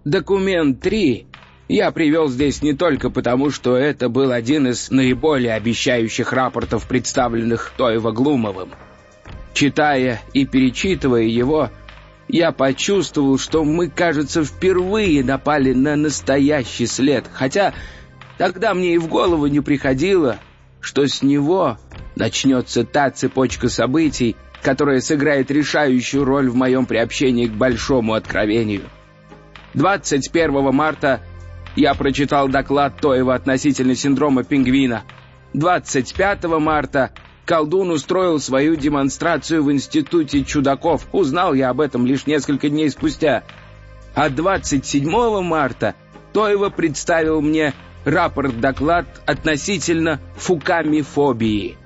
Документ 3 я привел здесь не только потому, что это был один из наиболее обещающих рапортов, представленных Тойва-Глумовым. Читая и перечитывая его, я почувствовал, что мы, кажется, впервые напали на настоящий след, хотя тогда мне и в голову не приходило, что с него начнется та цепочка событий, которая сыграет решающую роль в моем приобщении к большому откровению. 21 марта я прочитал доклад Тойва относительно синдрома пингвина. 25 марта колдун устроил свою демонстрацию в Институте чудаков. Узнал я об этом лишь несколько дней спустя. А 27 марта Тойва представил мне рапорт-доклад относительно фукамифобии.